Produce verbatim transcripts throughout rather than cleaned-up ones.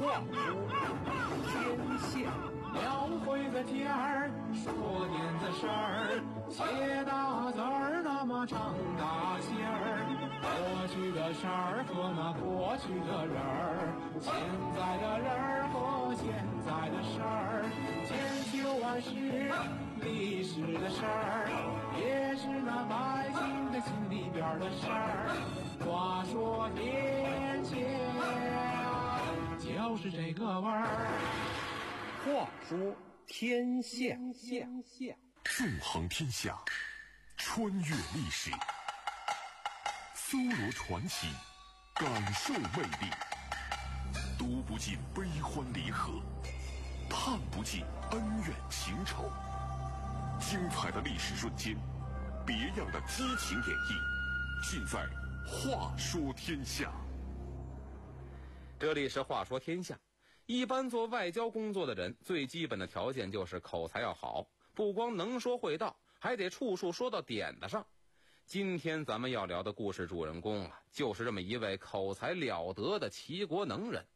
话说天下， 描绘的天儿，说点子事儿，写大字儿，那么长大线儿。过去的事儿和那过去的人儿，现在的人儿和现在的事儿，千秋万世历史的事儿，也是那百姓的心里边的事儿。话说天下，就是这个味儿。 话说天下， 纵横天下，穿越历史，搜罗传奇，感受魅力，读不尽悲欢离合，探不尽恩怨情仇。精彩的历史瞬间，别样的激情演绎，尽在话说天下。 这里是话说天下。一般做外交工作的人，最基本的条件就是口才要好，不光能说会道，还得处处说到点子上。今天咱们要聊的故事主人公啊，就是这么一位口才了得的齐国能人。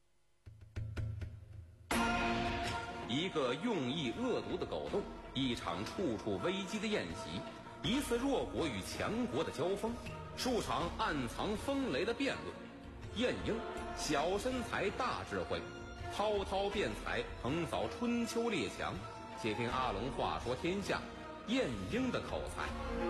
一个用意恶毒的狗洞，一场处处危机的宴席，一次弱国与强国的交锋，数场暗藏风雷的辩论。晏婴小身材大智慧，滔滔辩才，横扫春秋列强。且听阿龙话说天下，晏婴的口才。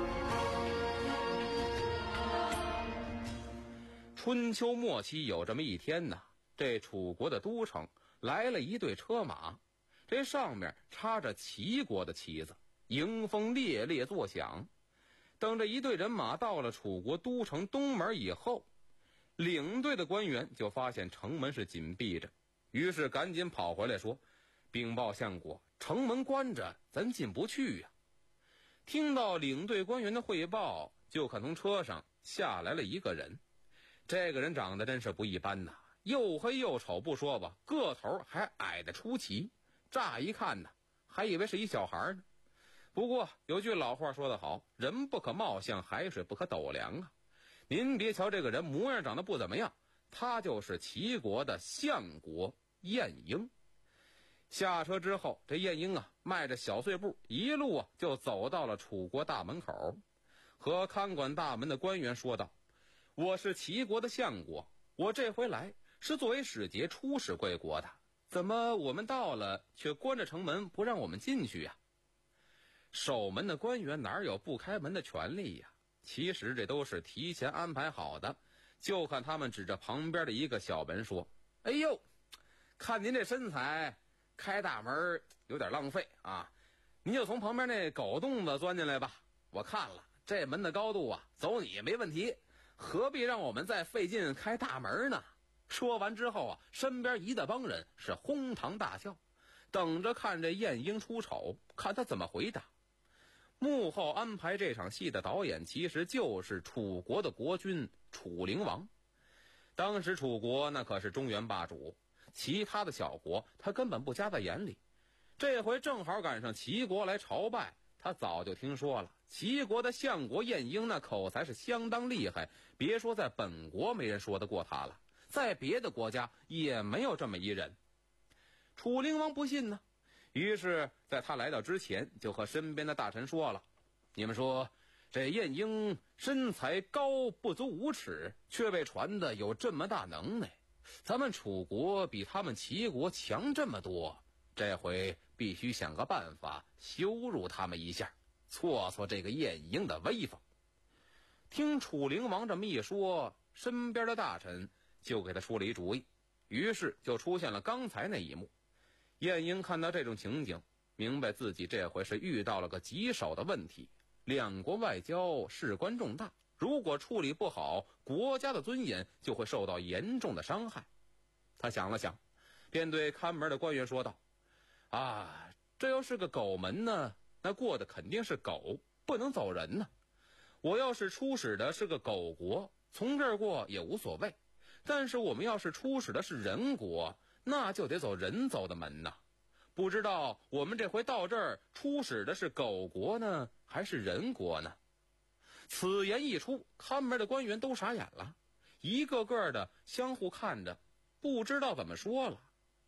春秋末期有这么一天呢，这楚国的都城来了一队车马，这上面插着齐国的旗子，迎风烈烈作响。等这一队人马到了楚国都城东门以后，领队的官员就发现城门是紧闭着，于是赶紧跑回来说，禀报相国，城门关着，咱进不去呀、啊。听到领队官员的汇报，就看从车上下来了一个人。这个人长得真是不一般呐，又黑又丑不说吧，个头还矮得出奇，乍一看呢，还以为是一小孩呢。不过有句老话说得好，人不可貌相，海水不可斗量啊。您别瞧这个人模样长得不怎么样，他就是齐国的相国晏婴。下车之后，这晏婴啊，迈着小碎步，一路啊就走到了楚国大门口，和看管大门的官员说道：“我是齐国的相国，我这回来是作为使节出使贵国的，怎么我们到了却关着城门不让我们进去呀？”守门的官员哪有不开门的权利呀？其实这都是提前安排好的。就看他们指着旁边的一个小门说：“哎呦，看您这身材，开大门有点浪费啊，您就从旁边那狗洞子钻进来吧。我看了这门的高度啊，走你没问题，何必让我们再费劲开大门呢？”说完之后啊，身边一大帮人是哄堂大笑，等着看这晏婴出丑，看他怎么回答。幕后安排这场戏的导演其实就是楚国的国君楚灵王。当时楚国那可是中原霸主，其他的小国他根本不加在眼里。这回正好赶上齐国来朝拜，他早就听说了齐国的相国晏婴那口才是相当厉害，别说在本国没人说得过他了，在别的国家也没有这么一人。楚灵王不信呢，于是在他来到之前就和身边的大臣说了：“你们说这晏婴身材高不足五尺，却被传的有这么大能耐，咱们楚国比他们齐国强这么多，这回必须想个办法羞辱他们一下，挫挫这个晏婴的威风。”听楚灵王这么一说，身边的大臣就给他出了一主意，于是就出现了刚才那一幕。晏婴看到这种情景，明白自己这回是遇到了个棘手的问题，两国外交事关重大，如果处理不好，国家的尊严就会受到严重的伤害。他想了想，便对看门的官员说道：“啊，这要是个狗门呢，那过的肯定是狗，不能走人呢。我要是出使的是个狗国，从这儿过也无所谓，但是我们要是出使的是人国，那就得走人走的门呐。不知道我们这回到这儿出使的是狗国呢，还是人国呢？”此言一出，看门的官员都傻眼了，一个个的相互看着，不知道怎么说了。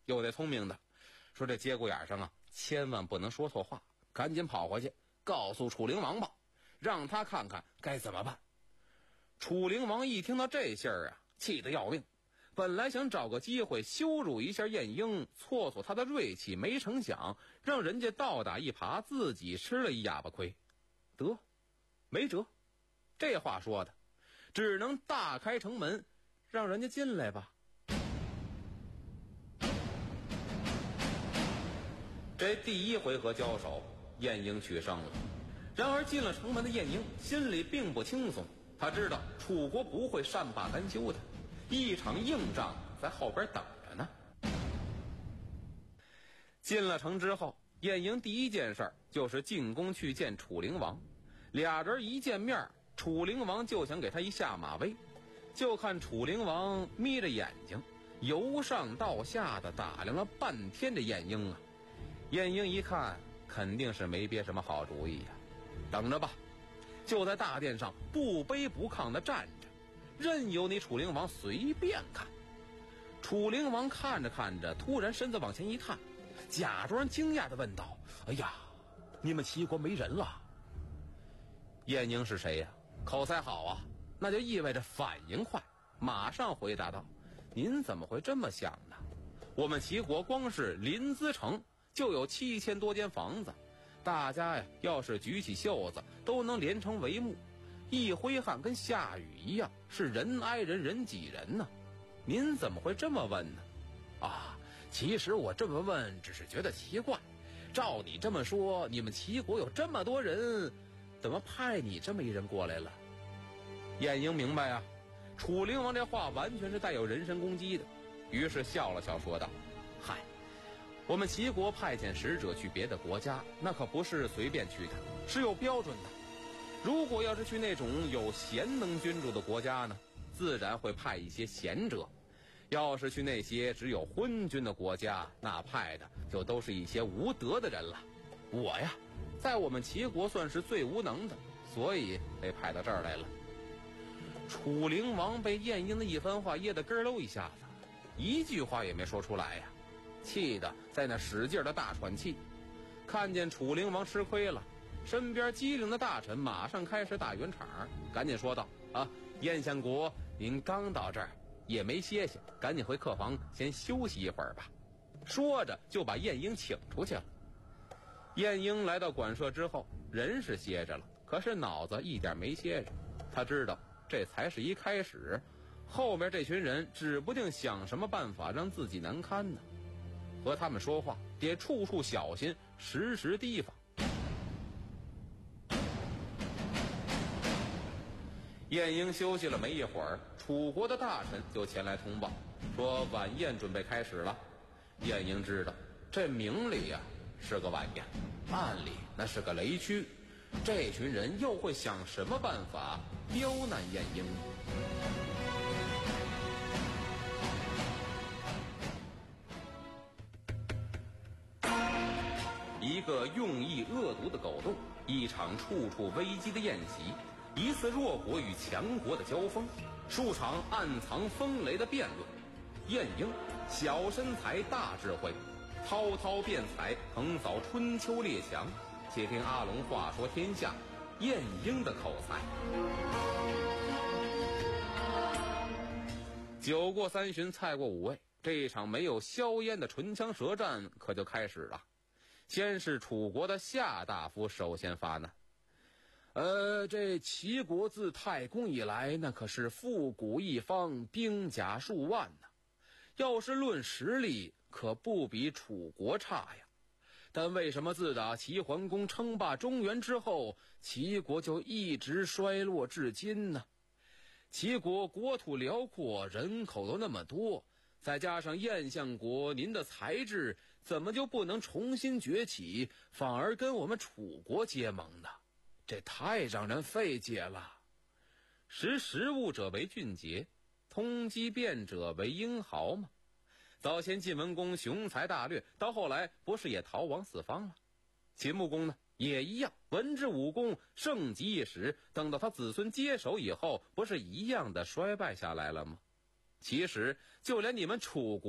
有的聪明的，说这节骨眼上啊，千万不能说错话，赶紧跑回去告诉楚灵王吧，让他看看该怎么办。楚灵王一听到这信儿啊，气得要命，本来想找个机会羞辱一下晏婴，挫挫他的锐气，没成想让人家倒打一耙，自己吃了一哑巴亏。得，没辙，这话说的，只能大开城门，让人家进来吧。这第一回合交手，晏婴取胜了。然而进了城门的晏婴心里并不轻松，他知道楚国不会善罢甘休的，一场硬仗在后边等着呢。进了城之后，晏婴第一件事就是进宫去见楚灵王。俩人一见面，楚灵王就想给他一下马威，就看楚灵王眯着眼睛，由上到下的打量了半天这晏婴啊。晏婴一看，肯定是没憋什么好主意呀、啊，等着吧。就在大殿上不卑不亢地站着，任由你楚灵王随便看。楚灵王看着看着，突然身子往前一探，假装惊讶地问道：“哎呀，你们齐国没人了？”晏婴是谁呀？口才好啊，那就意味着反应快，马上回答道：“您怎么会这么想呢？我们齐国光是临淄城就有七千多间房子，大家呀，要是举起袖子都能连成帷幕，一挥汗跟下雨一样，是人挨人人挤人呢。您怎么会这么问呢？”啊，其实我这么问只是觉得奇怪，照你这么说，你们齐国有这么多人，怎么派你这么一人过来了？晏婴明白啊，楚灵王这话完全是带有人身攻击的，于是笑了笑说道：“嗨，我们齐国派遣使者去别的国家，那可不是随便去的，是有标准的。如果要是去那种有贤能君主的国家呢，自然会派一些贤者；要是去那些只有昏君的国家，那派的就都是一些无德的人了。我呀，在我们齐国算是最无能的，所以被派到这儿来了。”楚灵王被晏婴的一番话噎得咯喽一下子，一句话也没说出来呀，气得在那使劲的大喘气。看见楚灵王吃亏了，身边机灵的大臣马上开始打圆场，赶紧说道：“啊，晏相国，您刚到这儿也没歇歇，赶紧回客房先休息一会儿吧。”说着就把晏婴请出去了。晏婴来到馆舍之后，人是歇着了，可是脑子一点没歇着。他知道这才是一开始，后面这群人指不定想什么办法让自己难堪呢。和他们说话得处处小心，时时提防。晏婴休息了没一会儿，楚国的大臣就前来通报，说晚宴准备开始了。晏婴知道这明里呀、啊、是个晚宴，暗里那是个雷区，这群人又会想什么办法刁难晏婴？一个用意恶毒的狗洞，一场处处危机的宴席，一次弱国与强国的交锋，数场暗藏风雷的辩论。晏婴小身材大智慧，滔滔辩才横扫春秋列强。且听阿龙话说天下，晏婴的口才。酒过三巡，菜过五味，这一场没有硝烟的唇枪舌战可就开始了。先是楚国的夏大夫首先发难，呃，这齐国自太公以来，那可是富古一方，兵甲数万呢。要是论实力，可不比楚国差呀。但为什么自打齐桓公称霸中原之后，齐国就一直衰落至今呢？齐国国土辽阔，人口都那么多，再加上晏相国您的才智，怎么就不能重新崛起，反而跟我们楚国结盟呢？这太让人费解了。识时务者为俊杰，通机变者为英豪嘛。早先晋文公雄才大略，到后来不是也逃亡四方了？秦穆公呢也一样，文治武功盛极一时，等到他子孙接手以后，不是一样的衰败下来了吗？其实就连你们楚国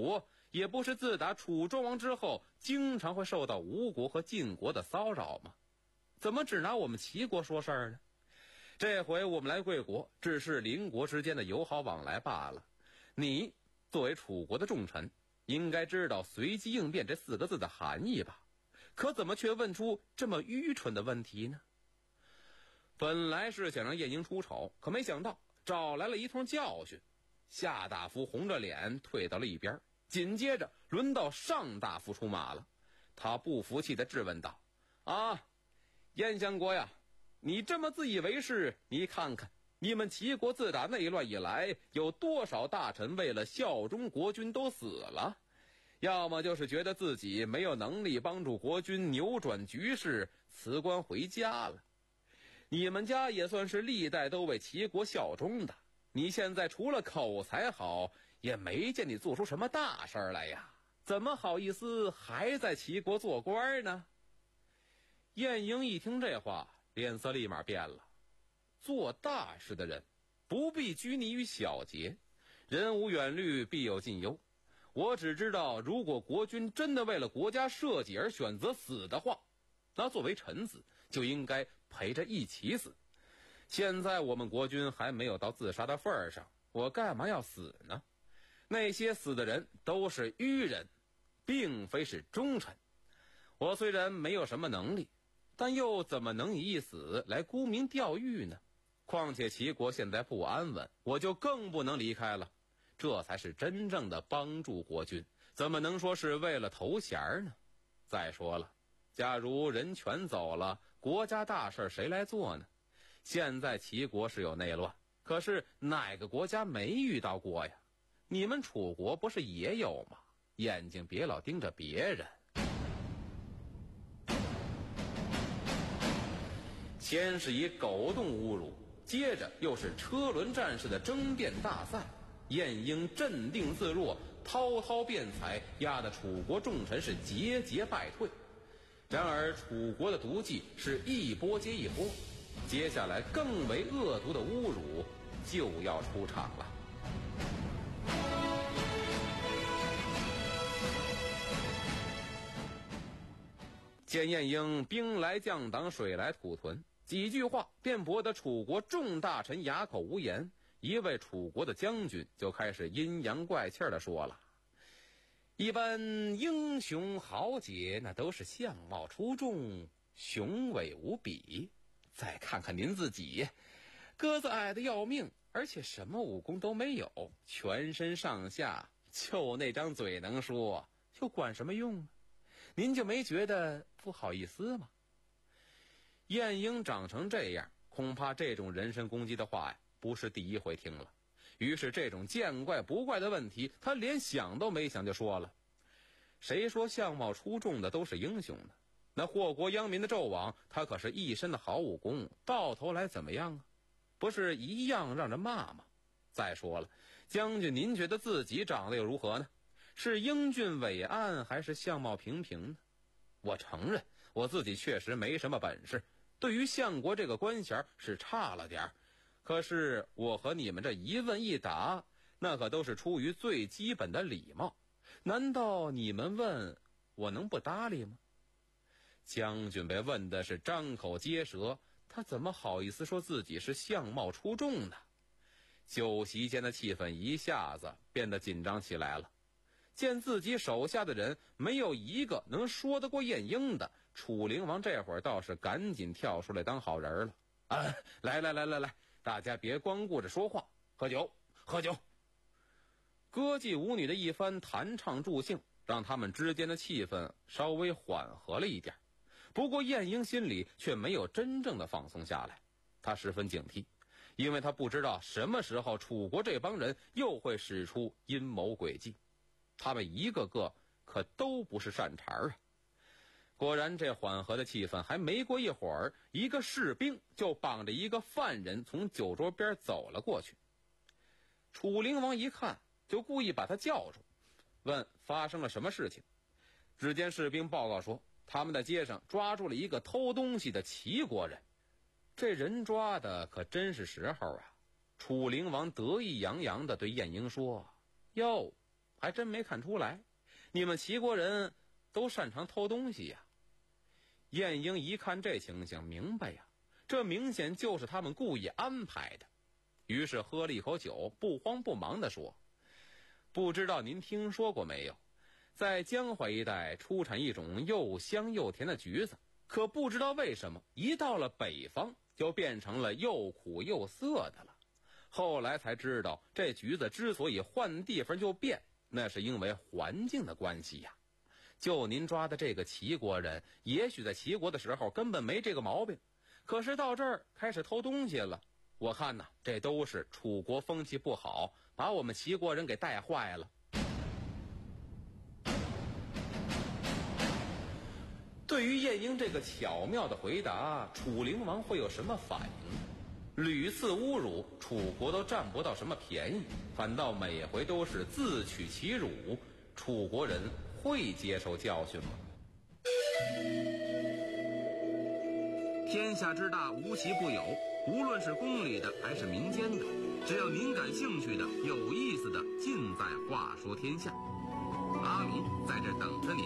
也不是自打楚庄王之后，经常会受到吴国和晋国的骚扰吗？怎么只拿我们齐国说事儿呢？这回我们来贵国，只是邻国之间的友好往来罢了。你作为楚国的重臣，应该知道随机应变这四个字的含义吧？可怎么却问出这么愚蠢的问题呢？本来是想让晏婴出丑，可没想到找来了一通教训。夏大夫红着脸退到了一边，紧接着轮到上大夫出马了。他不服气地质问道：啊，燕相国呀，你这么自以为是，你看看你们齐国自打内乱以来，有多少大臣为了效忠国君都死了，要么就是觉得自己没有能力帮助国君扭转局势，辞官回家了。你们家也算是历代都为齐国效忠的，你现在除了口才好，也没见你做出什么大事来呀，怎么好意思还在齐国做官呢？晏婴一听这话，脸色立马变了。做大事的人不必拘泥于小节，人无远虑，必有近忧。我只知道，如果国君真的为了国家社稷而选择死的话，那作为臣子就应该陪着一起死。现在我们国君还没有到自杀的份上，我干嘛要死呢？那些死的人都是愚人，并非是忠臣。我虽然没有什么能力，但又怎么能以一死来沽名钓誉呢？况且齐国现在不安稳，我就更不能离开了。这才是真正的帮助国君，怎么能说是为了头衔呢？再说了，假如人全走了，国家大事谁来做呢？现在齐国是有内乱，可是哪个国家没遇到过呀？你们楚国不是也有吗？眼睛别老盯着别人。先是以狗动侮辱，接着又是车轮战士的争辩大赛。晏婴镇定自若，滔滔辩才，压得楚国重臣是节节败退。然而楚国的毒计是一波接一波，接下来更为恶毒的侮辱就要出场了。见晏婴兵来将挡，水来土屯，几句话便驳得楚国众大臣哑口无言。一位楚国的将军就开始阴阳怪气地说了：一般英雄豪杰那都是相貌出众，雄伟无比，再看看您自己，个子矮得要命，而且什么武功都没有，全身上下就那张嘴能说，又管什么用啊？您就没觉得不好意思吗？晏婴长成这样，恐怕这种人身攻击的话呀，不是第一回听了。于是这种见怪不怪的问题，他连想都没想就说了：谁说相貌出众的都是英雄呢？那祸国殃民的纣王，他可是一身的好武功，到头来怎么样啊？不是一样让人骂吗？再说了，将军您觉得自己长得又如何呢？是英俊伟岸，还是相貌平平呢？我承认我自己确实没什么本事，对于相国这个官衔是差了点儿，可是我和你们这一问一答，那可都是出于最基本的礼貌，难道你们问我能不搭理吗？将军被问的是张口结舌，他怎么好意思说自己是相貌出众呢？酒席间的气氛一下子变得紧张起来了。见自己手下的人没有一个能说得过晏婴的，楚灵王这会儿倒是赶紧跳出来当好人了。啊，来来来来来，大家别光顾着说话，喝酒喝酒。歌妓舞女的一番弹唱助兴，让他们之间的气氛稍微缓和了一点。不过晏婴心里却没有真正的放松下来，他十分警惕，因为他不知道什么时候楚国这帮人又会使出阴谋诡计。他们一个个可都不是善茬啊！果然，这缓和的气氛还没过一会儿，一个士兵就绑着一个犯人从酒桌边走了过去。楚灵王一看，就故意把他叫住，问发生了什么事情。只见士兵报告说，他们在街上抓住了一个偷东西的齐国人。这人抓的可真是时候啊！楚灵王得意洋洋地对晏婴说：哟，还真没看出来， 你们齐国人都擅长偷东西呀。晏婴一看这情形，明白呀，这明显就是他们故意安排的。于是喝了一口酒，不慌不忙地说：不知道您听说过没有，在江淮一带出产一种又香又甜的橘子，可不知道为什么一到了北方就变成了又苦又涩的了。后来才知道，这橘子之所以换地方就变，那是因为环境的关系呀。就您抓的这个齐国人，也许在齐国的时候根本没这个毛病，可是到这儿开始偷东西了。我看呐，这都是楚国风气不好，把我们齐国人给带坏了。对于晏婴这个巧妙的回答，楚灵王会有什么反应？屡次侮辱，楚国都占不到什么便宜，反倒每回都是自取其辱，楚国人会接受教训吗？天下之大，无奇不有，无论是宫里的还是民间的，只要您感兴趣的、有意思的，尽在《话说天下》。阿龙在这等着您。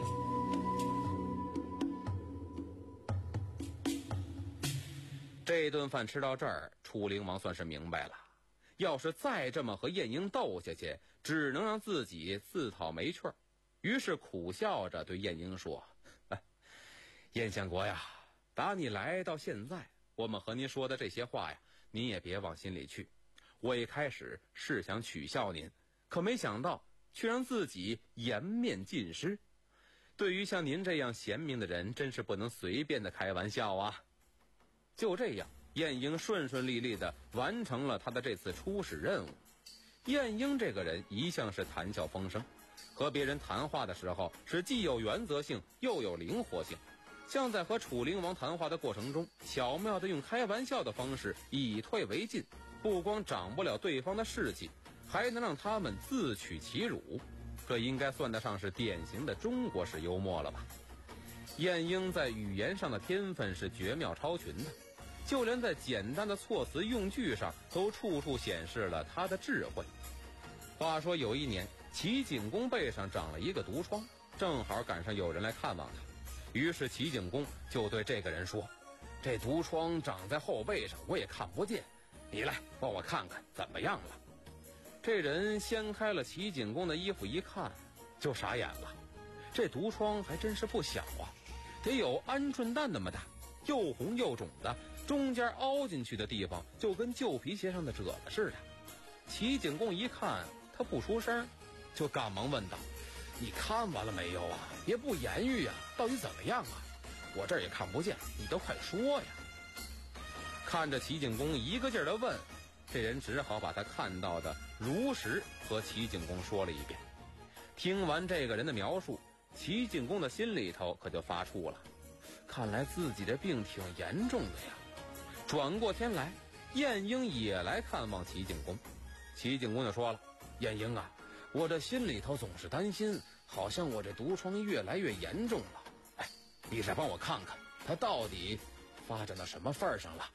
这顿饭吃到这儿，楚灵王算是明白了，要是再这么和晏婴斗下去，只能让自己自讨没趣儿。于是苦笑着对晏婴说：哎，晏相国呀，打你来到现在，我们和您说的这些话呀，您也别往心里去。我一开始是想取笑您，可没想到却让自己颜面尽失。对于像您这样贤明的人，真是不能随便的开玩笑啊。就这样，晏婴顺顺利利地完成了他的这次出使任务。晏婴这个人一向是谈笑风生，和别人谈话的时候是既有原则性又有灵活性，像在和楚灵王谈话的过程中，巧妙地用开玩笑的方式以退为进，不光长不了对方的士气，还能让他们自取其辱。这应该算得上是典型的中国式幽默了吧。晏婴在语言上的天分是绝妙超群的，就连在简单的措辞用句上都处处显示了他的智慧。话说有一年，齐景公背上长了一个毒疮，正好赶上有人来看望他，于是齐景公就对这个人说：这毒疮长在后背上，我也看不见，你来帮我看看怎么样了。这人掀开了齐景公的衣服一看，就傻眼了，这毒疮还真是不小啊，得有鹌鹑蛋那么大，又红又肿的，中间凹进去的地方就跟旧皮鞋上的褶子似的。齐景公一看他不出声，就赶忙问道：你看完了没有啊？别不言语呀，到底怎么样啊？我这儿也看不见，你都快说呀。看着齐景公一个劲儿的问，这人只好把他看到的如实和齐景公说了一遍。听完这个人的描述，齐景公的心里头可就发怵了，看来自己的病挺严重的呀。转过天来，晏婴也来看望齐景公。齐景公就说了：晏婴啊，我这心里头总是担心，好像我这毒疮越来越严重了。哎，你再帮我看看，它到底发展到什么份儿上了？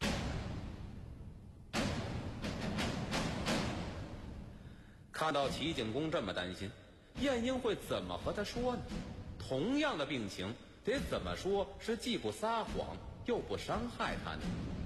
看到齐景公这么担心，晏婴会怎么和他说呢？同样的病情，得怎么说是既不撒谎又不伤害他呢？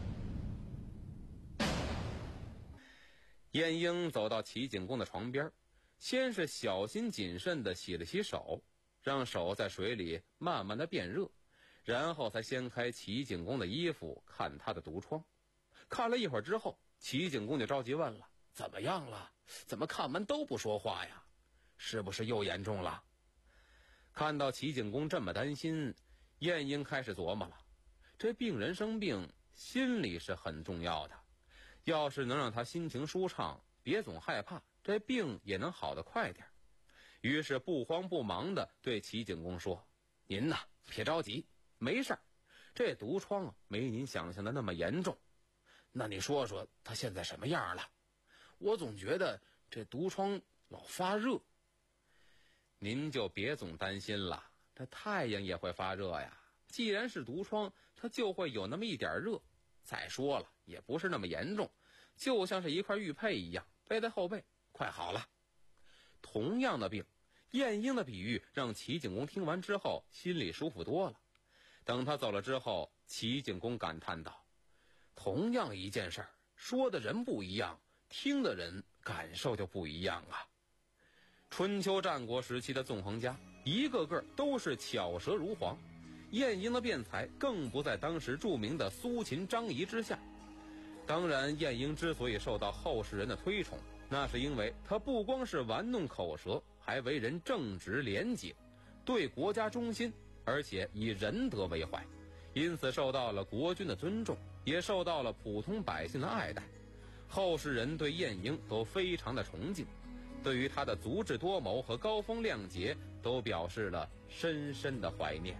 晏婴走到齐景公的床边，先是小心谨慎地洗了洗手，让手在水里慢慢地变热，然后才掀开齐景公的衣服看他的毒疮。看了一会儿之后，齐景公就着急问了：怎么样了？怎么看完都不说话呀？是不是又严重了？看到齐景公这么担心，晏婴开始琢磨了，这病人生病，心理是很重要的，要是能让他心情舒畅，别总害怕，这病也能好得快点。于是不慌不忙地对齐景公说：您呐，别着急，没事儿，这毒疮啊，没您想象的那么严重。那你说说他现在什么样了？我总觉得这毒疮老发热。您就别总担心了，这太阳也会发热呀，既然是毒疮，它就会有那么一点热。再说了，也不是那么严重，就像是一块玉佩一样背在后背，快好了。同样的病， 晏婴的比喻让齐景公听完之后心里舒服多了。等他走了之后，齐景公感叹道：同样一件事儿，说的人不一样，听的人感受就不一样啊。春秋战国时期的纵横家，一个个都是巧舌如簧，晏婴的辩才更不在当时著名的苏秦、张仪之下。当然，晏婴之所以受到后世人的推崇，那是因为他不光是玩弄口舌，还为人正直廉洁，对国家忠心，而且以仁德为怀，因此受到了国君的尊重，也受到了普通百姓的爱戴。后世人对晏婴都非常的崇敬，对于他的足智多谋和高风亮节都表示了深深的怀念。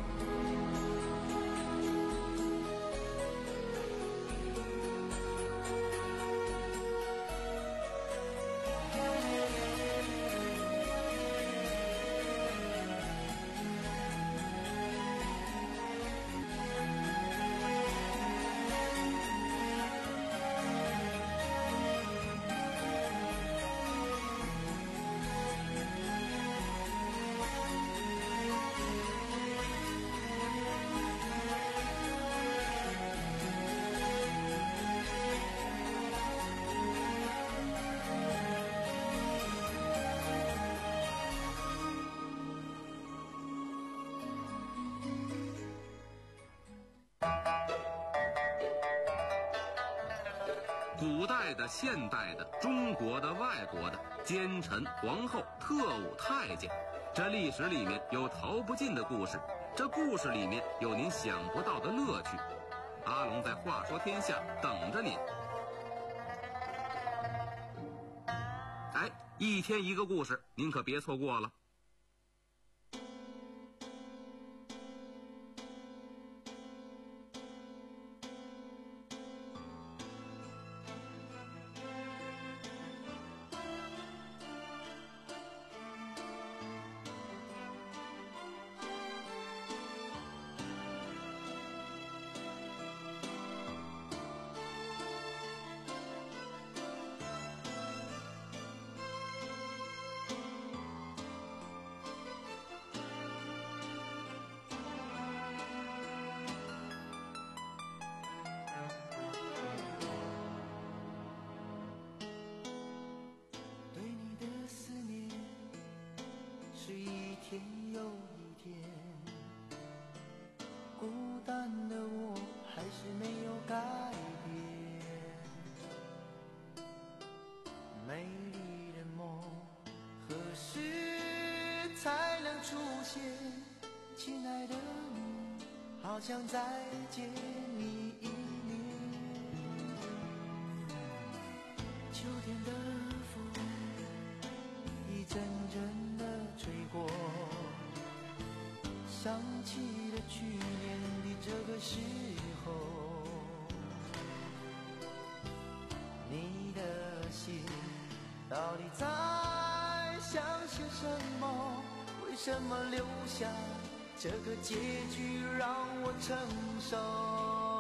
古代的、现代的、中国的、外国的，奸臣、皇后、特务、太监，这历史里面有逃不尽的故事，这故事里面有您想不到的乐趣。阿龙在《话说天下》等着您。哎，一天一个故事，您可别错过了。 天又一天，孤单的我还是没有改变。美丽的梦何时才能出现？亲爱的你，好想再见你一面。秋天的风一阵阵的吹过，想起了去年的这个时候，你的心到底在想些什么？为什么留下这个结局让我承受？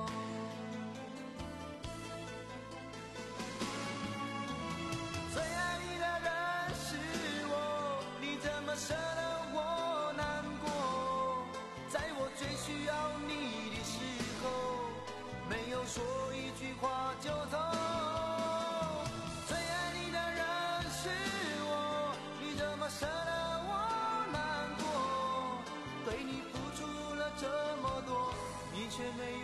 最爱你的人是我，你怎么舍得我难过？在我最需要你的时候，没有说一句话就走。最爱你的人是我，你怎么舍得我难过？对你付出了这么多，你却没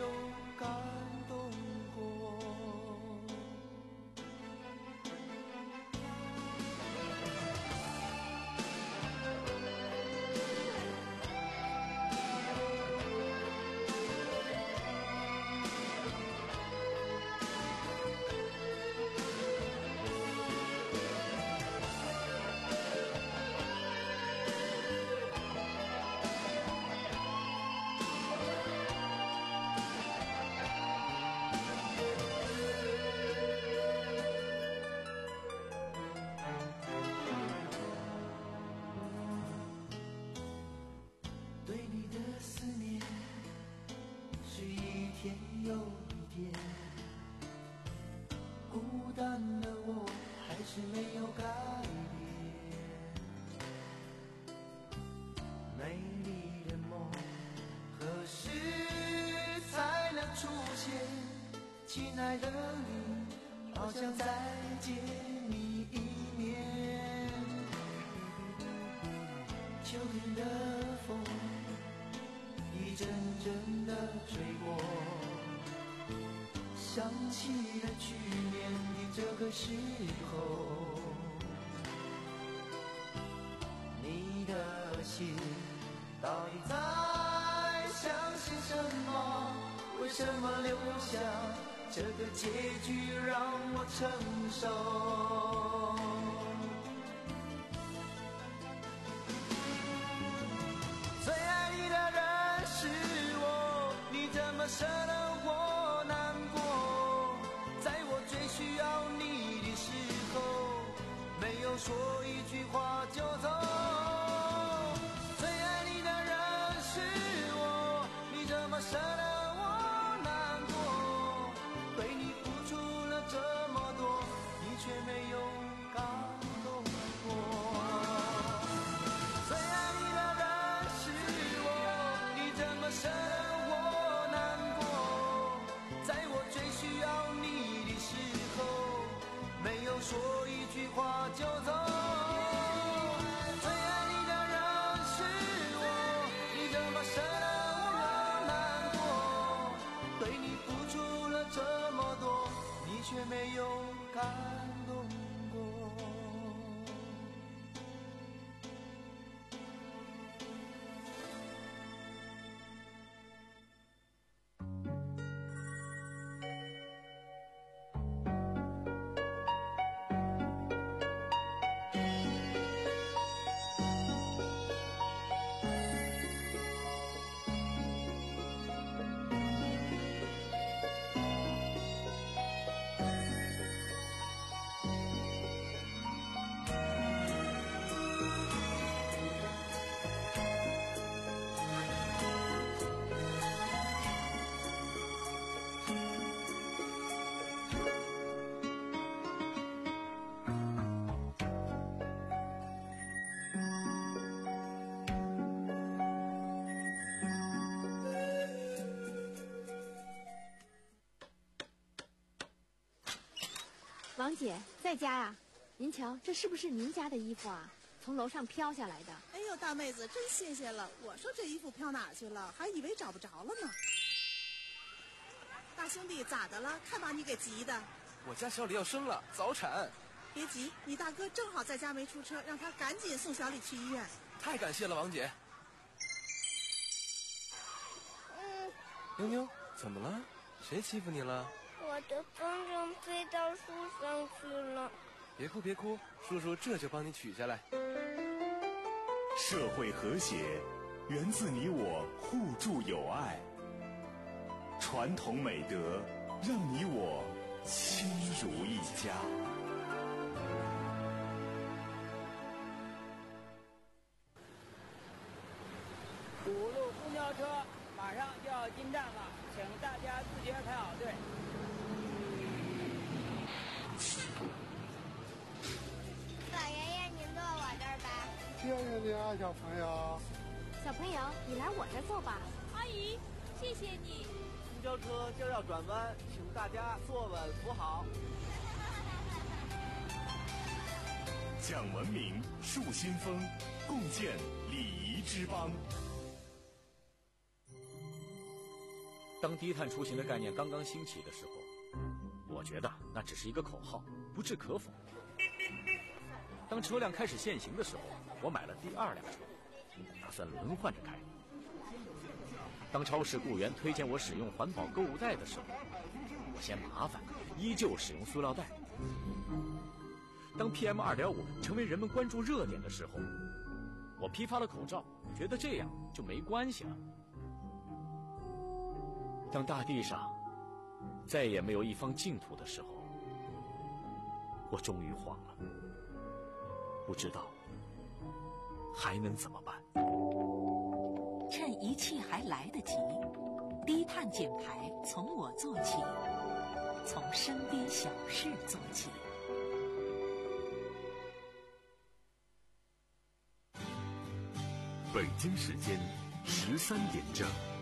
亲爱的你，好想再见你一面。秋天的风一阵阵的吹过，想起了去年的这个时候，你的心到底在想些什么？为什么留下这个结局让我承受？最爱你的人是我，你怎么舍得我难过？在我最需要你的时候，没有说一句话就走。最爱你的人是我，你怎么舍得我难过？对你付出了这么多，你却没有感动过。最爱你的人是我，你怎么舍得我难过？在我最需要你的时候，没有说一句话就走。最爱你的人是我，你怎么舍得我难过？对你付出了这么多，你却没有感动过。 王姐在家呀？您瞧，这是不是您家的衣服啊？从楼上飘下来的。 哎呦，大妹子真新鲜了！我说这衣服飘哪儿去了，还以为找不着了呢。大兄弟，咋的了？看把你给急的。 我家小李要生了，早产。 别急，你大哥正好在家没出车，让他赶紧送小李去医院。 太感谢了，王姐。 嗯， 妞妞，怎么了？谁欺负你了？ 我的风筝飞到树上去了。 别哭别哭，叔叔这就帮你取下来。 社会和谐源自你我互助友爱，传统美德让你我亲如一家。 五路公交车马上就要进站了，请大家自觉排好队。 老爷爷，您坐我这儿吧。 谢谢你啊，小朋友。 小朋友，你来我这儿坐吧。 阿姨，谢谢你。 公交车就要转弯，请大家坐稳扶好。 讲文明，树新风，共建礼仪之邦。 当低碳出行的概念刚刚兴起的时候，我觉得那只是一个口号，不置可否。当车辆开始限行的时候，我买了第二辆车，打算轮换着开。当超市雇员推荐我使用环保购物袋的时候，我嫌麻烦，依旧使用塑料袋。当 P M 二点五 成为人们关注热点的时候，我批发了口罩，觉得这样就没关系了。当大地上再也没有一方净土的时候，我终于慌了，不知道还能怎么办。 趁一切还来得及，低碳减排从我做起，从身边小事做起。 北京时间十三点整。